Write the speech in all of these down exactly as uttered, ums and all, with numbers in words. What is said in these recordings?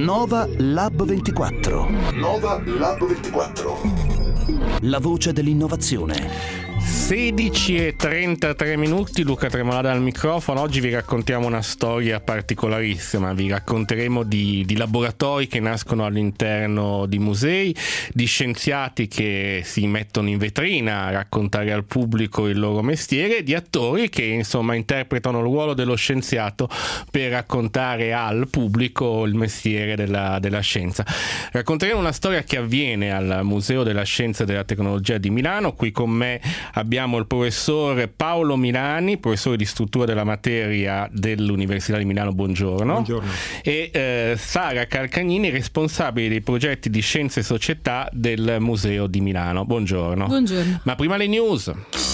Nova Lab ventiquattro. Nova Lab ventiquattro. La voce dell'innovazione. sedici e trentatré minuti, Luca Tremolada al microfono. Oggi vi raccontiamo una storia particolarissima. Vi racconteremo di, di laboratori che nascono all'interno di musei, di scienziati che si mettono in vetrina a raccontare al pubblico il loro mestiere, di attori che insomma interpretano il ruolo dello scienziato per raccontare al pubblico il mestiere della, della scienza. Racconteremo una storia che avviene al Museo della Scienza e della Tecnologia di Milano. Qui con me abbiamo il professor Paolo Milani, professore di struttura della materia dell'Università di Milano. Buongiorno. Buongiorno. E eh, Sara Calcagnini, responsabile dei progetti di scienza e società del Museo di Milano. Buongiorno. Buongiorno. Ma prima le news.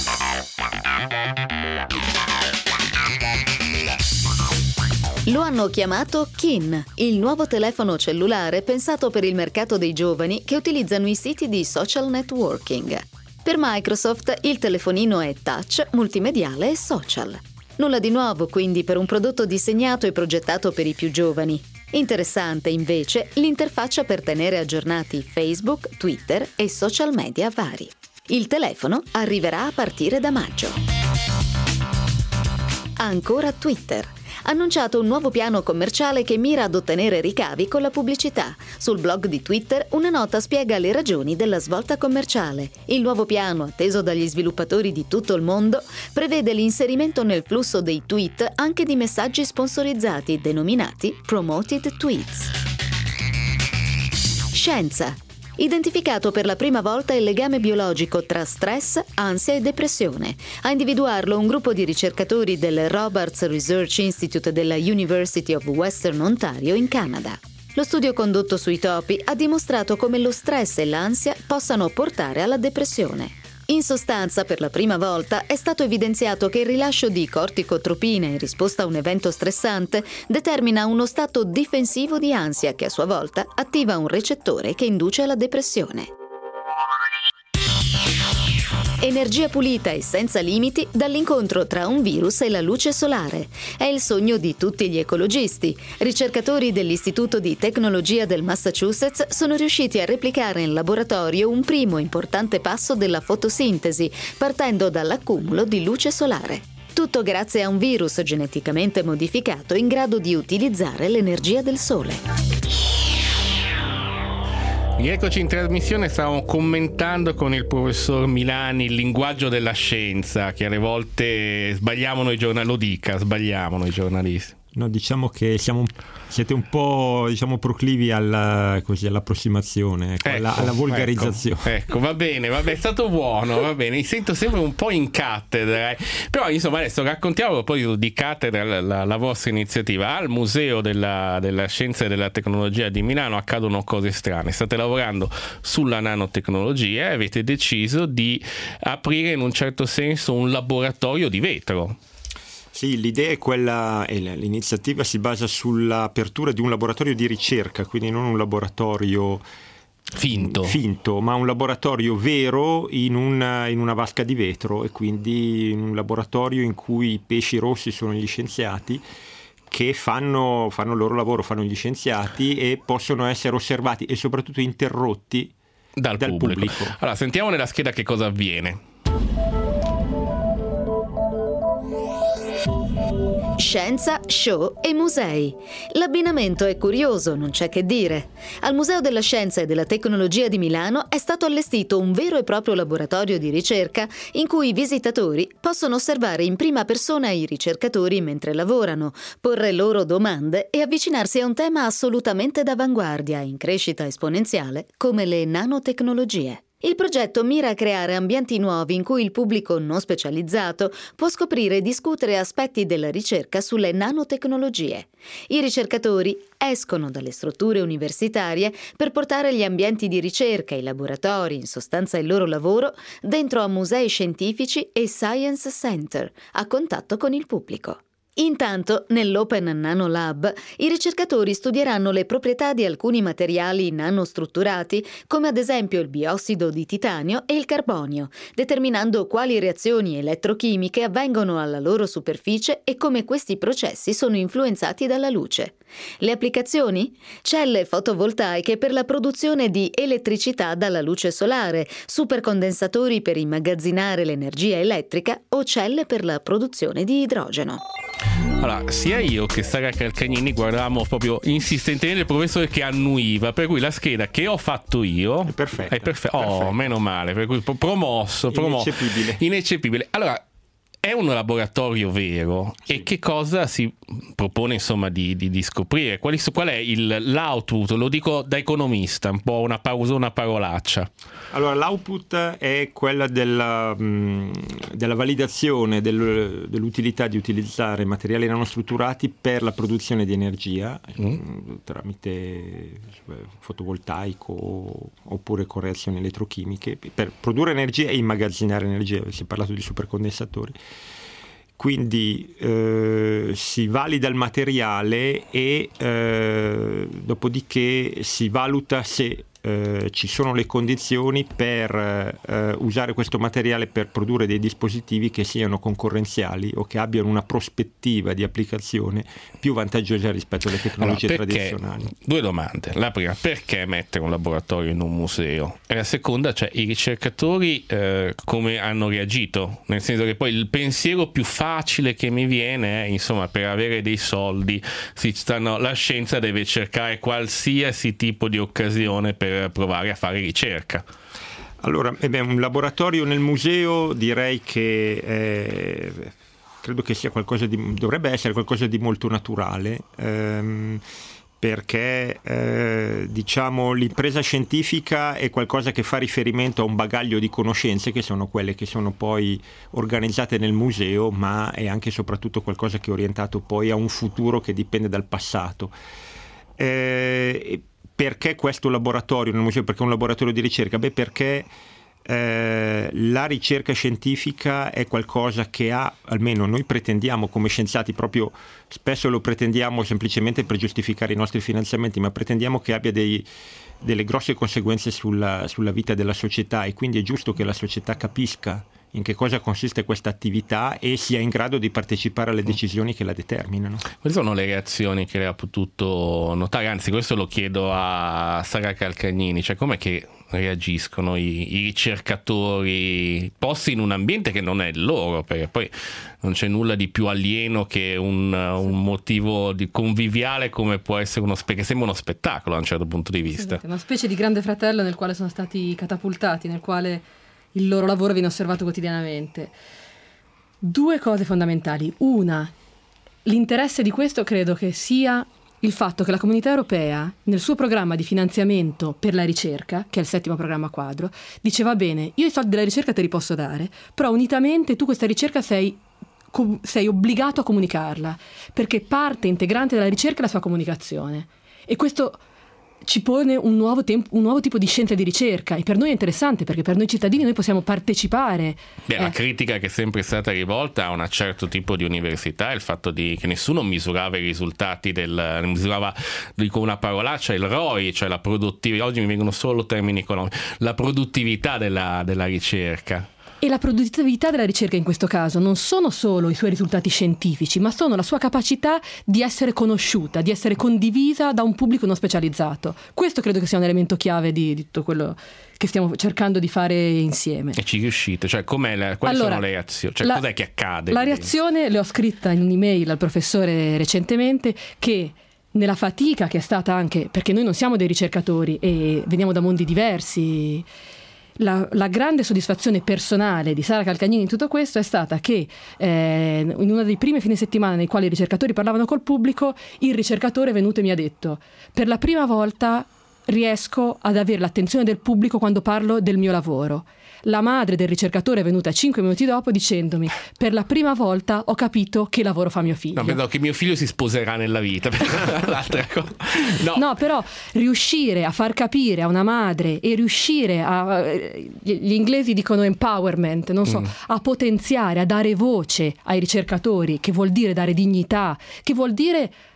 Lo hanno chiamato Kin, il nuovo telefono cellulare pensato per il mercato dei giovani che utilizzano i siti di social networking. Per Microsoft il telefonino è touch, multimediale e social. Nulla di nuovo quindi per un prodotto disegnato e progettato per i più giovani. Interessante invece l'interfaccia per tenere aggiornati Facebook, Twitter e social media vari. Il telefono arriverà a partire da maggio. Ancora Twitter. Annunciato un nuovo piano commerciale che mira ad ottenere ricavi con la pubblicità. Sul blog di Twitter una nota spiega le ragioni della svolta commerciale. Il nuovo piano, atteso dagli sviluppatori di tutto il mondo, prevede l'inserimento nel flusso dei tweet anche di messaggi sponsorizzati denominati Promoted Tweets. Scienza. Identificato per la prima volta il legame biologico tra stress, ansia e depressione. A individuarlo un gruppo di ricercatori del Robarts Research Institute della University of Western Ontario in Canada. Lo studio condotto sui topi ha dimostrato come lo stress e l'ansia possano portare alla depressione. In sostanza, per la prima volta è stato evidenziato che il rilascio di corticotropine in risposta a un evento stressante determina uno stato difensivo di ansia che a sua volta attiva un recettore che induce alla depressione. Energia pulita e senza limiti dall'incontro tra un virus e la luce solare. È il sogno di tutti gli ecologisti. Ricercatori dell'Istituto di Tecnologia del Massachusetts sono riusciti a replicare in laboratorio un primo importante passo della fotosintesi, partendo dall'accumulo di luce solare. Tutto grazie a un virus geneticamente modificato in grado di utilizzare l'energia del sole. Rieccoci in trasmissione, stavamo commentando con il professor Milani il linguaggio della scienza, che alle volte sbagliamo noi giornalisti, lo dica, sbagliamo noi giornalisti. No, diciamo che siamo, siete un po' diciamo proclivi alla, così, all'approssimazione, ecco, ecco, alla, alla volgarizzazione. Ecco, ecco, va bene, va bene, è stato buono, va bene. Mi sento sempre un po' in cattedra, eh. Però insomma adesso raccontiamo poi di cattedra la, la, la vostra iniziativa. Al Museo della, della Scienza e della Tecnologia di Milano accadono cose strane. State lavorando sulla nanotecnologia e avete deciso di aprire in un certo senso un laboratorio di vetro. Sì, l'idea è quella, e l'iniziativa si basa sull'apertura di un laboratorio di ricerca, quindi non un laboratorio finto, finto ma un laboratorio vero in una, in una vasca di vetro, e quindi in un laboratorio in cui i pesci rossi sono gli scienziati che fanno, fanno il loro lavoro, fanno gli scienziati e possono essere osservati e soprattutto interrotti dal, dal pubblico. pubblico. Allora, sentiamo nella scheda che cosa avviene. Scienza, show e musei. L'abbinamento è curioso, non c'è che dire. Al Museo della Scienza e della Tecnologia di Milano è stato allestito un vero e proprio laboratorio di ricerca in cui i visitatori possono osservare in prima persona i ricercatori mentre lavorano, porre loro domande e avvicinarsi a un tema assolutamente d'avanguardia, in crescita esponenziale, come le nanotecnologie. Il progetto mira a creare ambienti nuovi in cui il pubblico non specializzato può scoprire e discutere aspetti della ricerca sulle nanotecnologie. I ricercatori escono dalle strutture universitarie per portare gli ambienti di ricerca, i laboratori, in sostanza il loro lavoro, dentro a musei scientifici e science center, a contatto con il pubblico. Intanto, nell'Open Nano Lab, i ricercatori studieranno le proprietà di alcuni materiali nanostrutturati, come ad esempio il biossido di titanio e il carbonio, determinando quali reazioni elettrochimiche avvengono alla loro superficie e come questi processi sono influenzati dalla luce. Le applicazioni? Celle fotovoltaiche per la produzione di elettricità dalla luce solare, supercondensatori per immagazzinare l'energia elettrica o celle per la produzione di idrogeno. Allora, sia io che Sara Calcagnini guardavamo proprio insistentemente il professore che annuiva, per cui la scheda che ho fatto io è perfetta. È perfe- oh, perfetto. Meno male, per cui promosso, promosso. Ineccepibile. Ineccepibile. Allora, è un laboratorio vero, sì. E che cosa si propone insomma di, di, di scoprire? Qual è, qual è il, l'output? Lo dico da economista, un po' una pausa, una parolaccia. Allora, l'output è quella della, mh, della validazione del, dell'utilità di utilizzare materiali nanostrutturati per la produzione di energia mm. mh, tramite fotovoltaico oppure con reazioni elettrochimiche per produrre energia e immagazzinare energia. Si è parlato di supercondensatori. Quindi eh, si valida il materiale e eh, dopodiché si valuta se eh, ci sono le condizioni per eh, usare questo materiale per produrre dei dispositivi che siano concorrenziali o che abbiano una prospettiva di applicazione più vantaggiosa rispetto alle tecnologie allora, perché, tradizionali. Due domande. La prima, perché mettere un laboratorio in un museo? E la seconda, cioè i ricercatori eh, come hanno reagito? Nel senso che poi il pensiero più facile che mi viene è, insomma, per avere dei soldi si stanno, la scienza deve cercare qualsiasi tipo di occasione per provare a fare ricerca. Allora, eh beh, un laboratorio nel museo direi che eh, credo che sia qualcosa di, dovrebbe essere qualcosa di molto naturale, ehm, perché eh, diciamo l'impresa scientifica è qualcosa che fa riferimento a un bagaglio di conoscenze che sono quelle che sono poi organizzate nel museo, ma è anche e soprattutto qualcosa che è orientato poi a un futuro che dipende dal passato. Eh, perché questo laboratorio nel museo? Perché è un laboratorio di ricerca? Beh, perché eh, la ricerca scientifica è qualcosa che ha, almeno noi pretendiamo come scienziati, proprio spesso lo pretendiamo semplicemente per giustificare i nostri finanziamenti, ma pretendiamo che abbia dei, delle grosse conseguenze sulla, sulla vita della società, e quindi è giusto che la società capisca in che cosa consiste questa attività e sia in grado di partecipare alle decisioni che la determinano. Quali sono le reazioni che lei ha potuto notare? Anzi, questo lo chiedo a Sara Calcagnini, cioè com'è che reagiscono i, i ricercatori posti in un ambiente che non è il loro, perché poi non c'è nulla di più alieno che un, un motivo di conviviale come può essere uno spe- che sembra uno spettacolo da un certo punto di vista. Esatto, una specie di grande fratello nel quale sono stati catapultati, nel quale il loro lavoro viene osservato quotidianamente. Due cose fondamentali. Una, l'interesse di questo credo che sia il fatto che la Comunità Europea, nel suo programma di finanziamento per la ricerca, che è il settimo programma quadro, diceva: bene, io i soldi della ricerca te li posso dare, però unitamente tu questa ricerca sei, sei obbligato a comunicarla, perché parte integrante della ricerca è la sua comunicazione. E questo ci pone un nuovo, tempo, un nuovo tipo di scienza di ricerca, e per noi è interessante, perché per noi cittadini noi possiamo partecipare. Beh, eh. La critica che è sempre stata rivolta a un certo tipo di università è il fatto di che nessuno misurava i risultati del misurava, dico una parolaccia, il R O I, cioè la produttività. Oggi mi vengono solo termini economici, la produttività della, della ricerca. E la produttività della ricerca in questo caso non sono solo i suoi risultati scientifici, ma sono la sua capacità di essere conosciuta, di essere condivisa da un pubblico non specializzato. Questo credo che sia un elemento chiave di, di tutto quello che stiamo cercando di fare insieme. E ci riuscite? Cioè, com'è la, quali allora, sono le reazioni? Cioè, la, cos'è che accade? La reazione le ho scritta in un'email al professore recentemente, che nella fatica che è stata, anche perché noi non siamo dei ricercatori e veniamo da mondi diversi, La, la grande soddisfazione personale di Sara Calcagnini in tutto questo è stata che eh, in una dei primi fine settimana nei quali i ricercatori parlavano col pubblico, il ricercatore è venuto e mi ha detto: per la prima volta riesco ad avere l'attenzione del pubblico quando parlo del mio lavoro. La madre del ricercatore è venuta cinque minuti dopo dicendomi: per la prima volta ho capito che lavoro fa mio figlio. No, pensavo che mio figlio si sposerà nella vita. L'altra cosa. No. no, però riuscire a far capire a una madre e riuscire a, gli inglesi dicono empowerment, non so, mm. a potenziare, a dare voce ai ricercatori, che vuol dire dare dignità, che vuol dire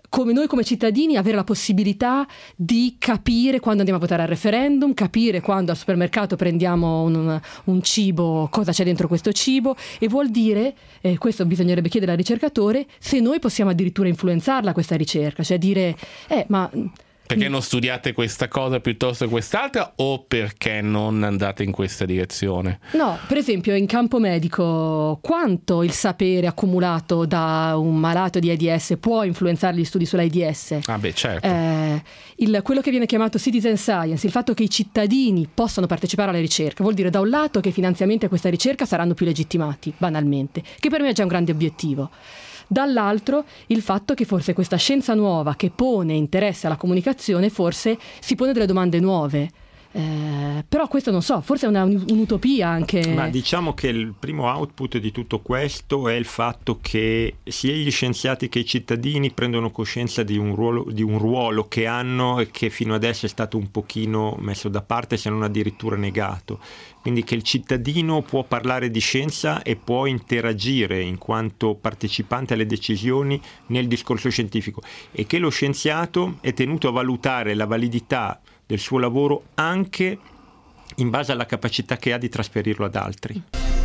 come noi come cittadini avere la possibilità di capire quando andiamo a votare al referendum, capire quando al supermercato prendiamo un, un cibo, cosa c'è dentro questo cibo, e vuol dire, eh, questo bisognerebbe chiedere al ricercatore, se noi possiamo addirittura influenzarla questa ricerca, cioè dire, eh ma... Perché non studiate questa cosa piuttosto che quest'altra, o perché non andate in questa direzione? No, per esempio in campo medico, quanto il sapere accumulato da un malato di AIDS può influenzare gli studi sull'AIDS? Ah beh, certo. Eh, il, quello che viene chiamato citizen science, il fatto che i cittadini possano partecipare alla ricerca, vuol dire da un lato che i finanziamenti a questa ricerca saranno più legittimati, banalmente, che per me è già un grande obiettivo. Dall'altro il fatto che forse questa scienza nuova che pone interesse alla comunicazione forse si pone delle domande nuove, eh, però questo non so, forse è una, un'utopia anche. Ma diciamo che il primo output di tutto questo è il fatto che sia gli scienziati che i cittadini prendono coscienza di un ruolo, di un ruolo che hanno e che fino adesso è stato un pochino messo da parte, se non addirittura negato. Quindi che il cittadino può parlare di scienza e può interagire in quanto partecipante alle decisioni nel discorso scientifico, e che lo scienziato è tenuto a valutare la validità del suo lavoro anche in base alla capacità che ha di trasferirlo ad altri.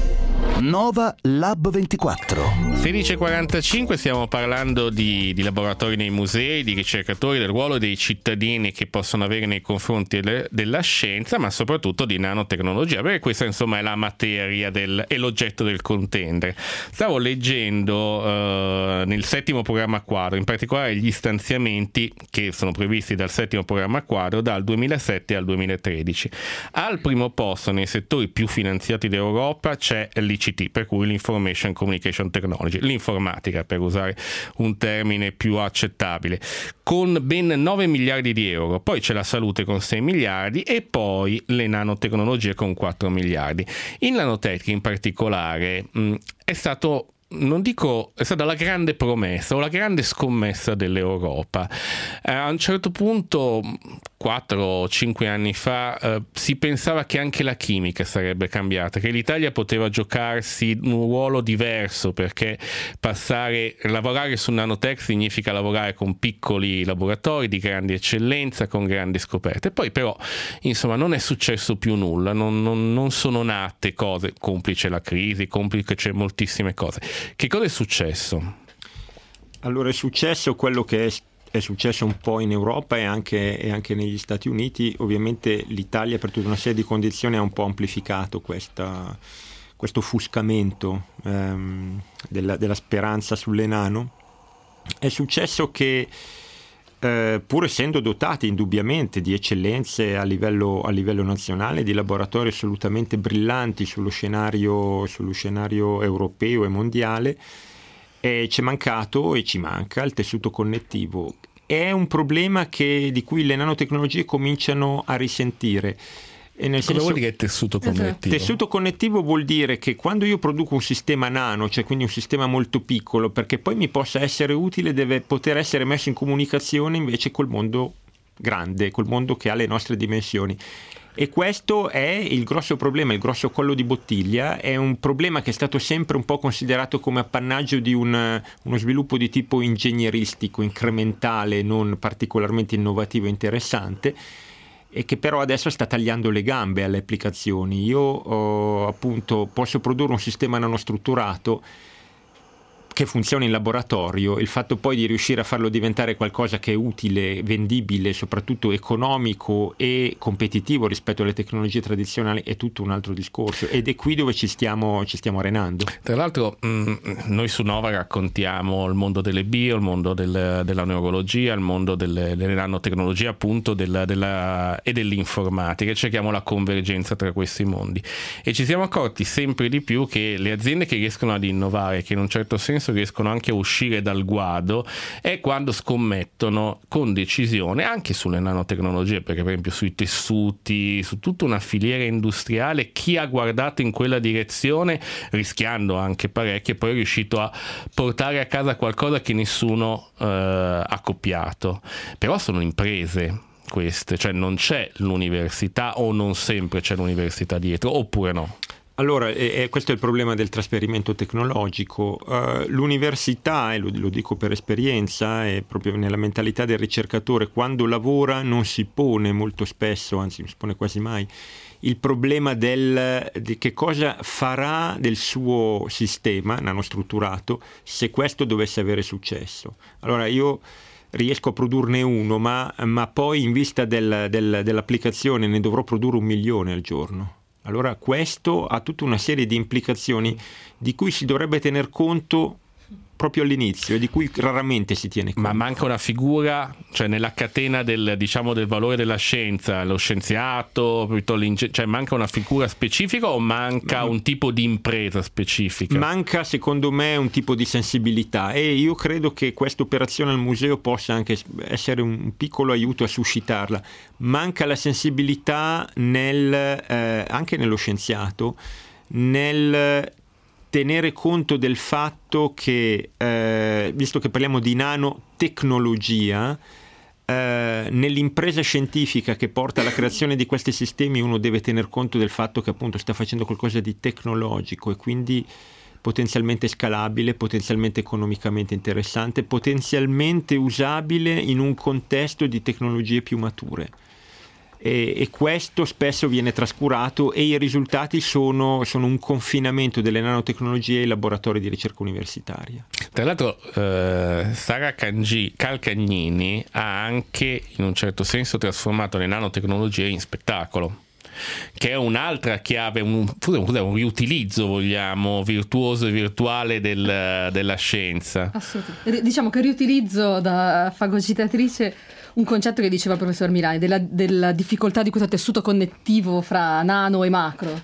Nova Lab ventiquattro. sedici e quarantacinque, stiamo parlando di, di laboratori nei musei, di ricercatori, del ruolo dei cittadini che possono avere nei confronti delle, della scienza, ma soprattutto di nanotecnologia, perché questa insomma è la materia del, è l'oggetto del contendere. Stavo leggendo eh, nel settimo programma quadro, in particolare gli stanziamenti che sono previsti dal settimo programma quadro dal duemilasette al duemilatredici. Al primo posto nei settori più finanziati d'Europa c'è l'I C T, per cui l'Information Communication Technology, l'informatica per usare un termine più accettabile, con ben nove miliardi di euro. Poi c'è la salute con sei miliardi e poi le nanotecnologie con quattro miliardi. In nanotecnica in particolare mh, è stato, non dico, è stata la grande promessa o la grande scommessa dell'Europa. Eh, a un certo punto, quattro o cinque anni fa, eh, si pensava che anche la chimica sarebbe cambiata, che l'Italia poteva giocarsi un ruolo diverso, perché passare, lavorare su nanotech significa lavorare con piccoli laboratori di grande eccellenza, con grandi scoperte. Poi però, insomma, non è successo più nulla, non, non, non sono nate cose, complice la crisi, complice moltissime cose. Che cosa è successo? Allora, è successo quello che è, è successo un po' in Europa e anche, e anche negli Stati Uniti. Ovviamente l'Italia, per tutta una serie di condizioni, ha un po' amplificato questa, questo offuscamento ehm, della, della speranza sulle nano. È successo che eh, pur essendo dotati indubbiamente di eccellenze a livello, a livello nazionale, di laboratori assolutamente brillanti sullo scenario, sullo scenario europeo e mondiale, eh, c'è mancato e ci manca il tessuto connettivo. È un problema che, di cui le nanotecnologie cominciano a risentire. E nel Cosa senso, vuol dire tessuto connettivo? Tessuto connettivo vuol dire che quando io produco un sistema nano, cioè quindi un sistema molto piccolo, perché poi mi possa essere utile, deve poter essere messo in comunicazione invece col mondo grande, col mondo che ha le nostre dimensioni. E questo è il grosso problema, il grosso collo di bottiglia. È un problema che è stato sempre un po' considerato come appannaggio di un, uno sviluppo di tipo ingegneristico, incrementale, non particolarmente innovativo e interessante, e che però adesso sta tagliando le gambe alle applicazioni. Io oh, appunto posso produrre un sistema nanostrutturato che funziona in laboratorio, il fatto poi di riuscire a farlo diventare qualcosa che è utile, vendibile, soprattutto economico e competitivo rispetto alle tecnologie tradizionali è tutto un altro discorso, ed è qui dove ci stiamo, ci stiamo arenando. Tra l'altro mh, noi su Nova raccontiamo il mondo delle bio, il mondo del, della neurologia, il mondo delle, delle nanotecnologie appunto della, della, e dell'informatica, e cerchiamo la convergenza tra questi mondi, e ci siamo accorti sempre di più che le aziende che riescono ad innovare, che in un certo senso riescono anche a uscire dal guado, è quando scommettono con decisione anche sulle nanotecnologie, perché per esempio sui tessuti, su tutta una filiera industriale, chi ha guardato in quella direzione, rischiando anche parecchio, poi è riuscito a portare a casa qualcosa che nessuno eh, ha copiato. Però sono imprese queste, cioè non c'è l'università, o non sempre c'è l'università dietro, oppure no? Allora, eh, questo è il problema del trasferimento tecnologico. Uh, l'università, e lo, lo dico per esperienza, è proprio nella mentalità del ricercatore, quando lavora non si pone molto spesso, anzi non si pone quasi mai, il problema del, di che cosa farà del suo sistema nanostrutturato se questo dovesse avere successo. Allora io riesco a produrne uno, ma, ma poi in vista del, del, dell'applicazione ne dovrò produrre un milione al giorno. Allora questo ha tutta una serie di implicazioni di cui si dovrebbe tener conto proprio all'inizio e di cui raramente si tiene conto. Ma manca una figura, cioè nella catena del, diciamo, del valore della scienza, lo scienziato, cioè manca una figura specifica o manca un tipo di impresa specifica? Manca secondo me un tipo di sensibilità, e io credo che questa operazione al museo possa anche essere un piccolo aiuto a suscitarla. Manca la sensibilità nel, eh, anche nello scienziato, nel tenere conto del fatto che, eh, visto che parliamo di nanotecnologia, eh, nell'impresa scientifica che porta alla creazione di questi sistemi uno deve tener conto del fatto che appunto sta facendo qualcosa di tecnologico e quindi potenzialmente scalabile, potenzialmente economicamente interessante, potenzialmente usabile in un contesto di tecnologie più mature. E, e questo spesso viene trascurato e i risultati sono, sono un confinamento delle nanotecnologie ai laboratori di ricerca universitaria. Tra l'altro eh, Sara Cangi, Calcagnini ha anche in un certo senso trasformato le nanotecnologie in spettacolo, che è un'altra chiave, un, un riutilizzo, vogliamo, virtuoso e virtuale del, della scienza. Assolutamente. Diciamo che riutilizzo da fagocitatrice un concetto che diceva il professor Milani, della, della difficoltà di questo tessuto connettivo fra nano e macro,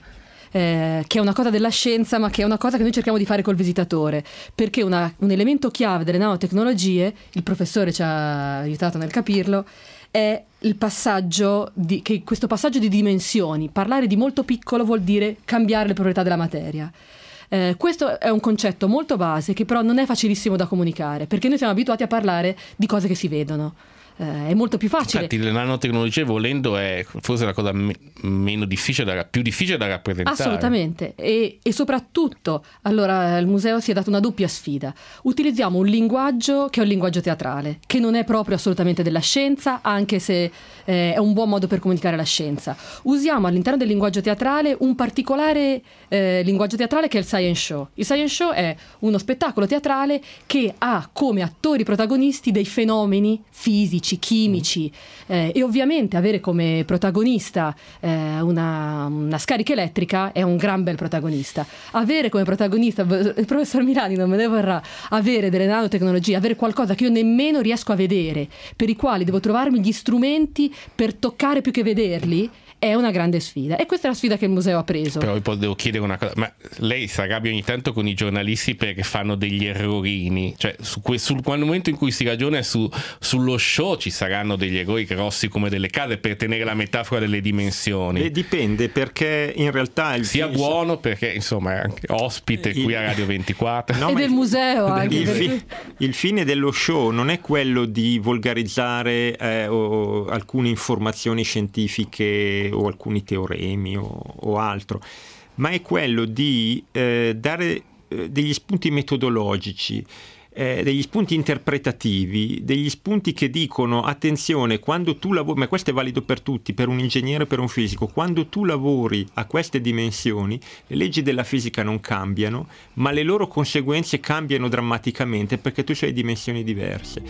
eh, che è una cosa della scienza, ma che è una cosa che noi cerchiamo di fare col visitatore, perché una, un elemento chiave delle nanotecnologie, il professore ci ha aiutato nel capirlo, è il passaggio di, che questo passaggio di dimensioni. Parlare di molto piccolo vuol dire cambiare le proprietà della materia. Eh, questo è un concetto molto base che però non è facilissimo da comunicare, perché noi siamo abituati a parlare di cose che si vedono. Eh, è molto più facile. Infatti le nanotecnologie, volendo, è forse la cosa me- meno difficile da, più difficile da rappresentare. Assolutamente. E, e soprattutto allora il museo si è dato una doppia sfida. Utilizziamo un linguaggio che è un linguaggio teatrale, che non è proprio assolutamente della scienza, anche se eh, è un buon modo per comunicare la scienza. Usiamo all'interno del linguaggio teatrale un particolare eh, linguaggio teatrale che è il science show. Il science show è uno spettacolo teatrale che ha come attori protagonisti dei fenomeni fisici, chimici, eh, e ovviamente avere come protagonista eh, una, una scarica elettrica è un gran bel protagonista. Avere come protagonista, il professor Milani non me ne vorrà, avere delle nanotecnologie, avere qualcosa che io nemmeno riesco a vedere, per i quali devo trovarmi gli strumenti per toccare più che vederli, è una grande sfida, e questa è la sfida che il museo ha preso. Però poi devo chiedere una cosa, ma lei si arrabbia ogni tanto con i giornalisti perché fanno degli errorini? Cioè su que- sul quel momento in cui si ragiona su, sullo show ci saranno degli errori grossi come delle case, per tenere la metafora delle dimensioni? E dipende, perché in realtà il sia film... buono, perché insomma è anche ospite il... qui a Radio ventiquattro, no, e del il... museo anche il, perché... fi... il fine dello show non è quello di volgarizzare eh, o, alcune informazioni scientifiche o alcuni teoremi o, o altro, ma è quello di eh, dare eh, degli spunti metodologici, eh, degli spunti interpretativi, degli spunti che dicono attenzione, quando tu lavori, ma questo è valido per tutti, per un ingegnere, per un fisico, quando tu lavori a queste dimensioni le leggi della fisica non cambiano, ma le loro conseguenze cambiano drammaticamente perché tu sei dimensioni diverse.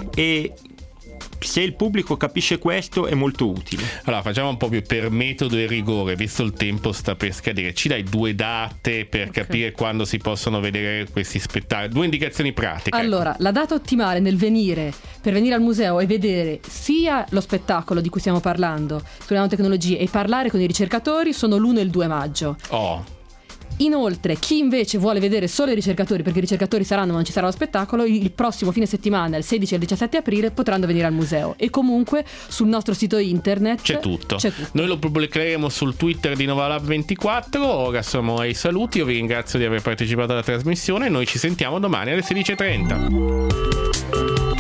E se il pubblico capisce questo è molto utile. Allora facciamo un po' più per metodo e rigore, visto il tempo sta per scadere, ci dai due date per okay. capire quando si possono vedere questi spettacoli, due indicazioni pratiche. Allora, la data ottimale nel venire, per venire al museo e vedere sia lo spettacolo di cui stiamo parlando sulle nanotecnologie e parlare con i ricercatori sono l'uno e il due maggio. Oh. Inoltre, chi invece vuole vedere solo i ricercatori, perché i ricercatori saranno ma non ci sarà lo spettacolo, il prossimo fine settimana, il sedici e il diciassette aprile, potranno venire al museo. E comunque sul nostro sito internet c'è tutto. C'è tutto. Noi lo pubblicheremo sul Twitter di Novalab ventiquattro. Ora siamo ai saluti. Io vi ringrazio di aver partecipato alla trasmissione. Noi ci sentiamo domani alle sedici e trenta.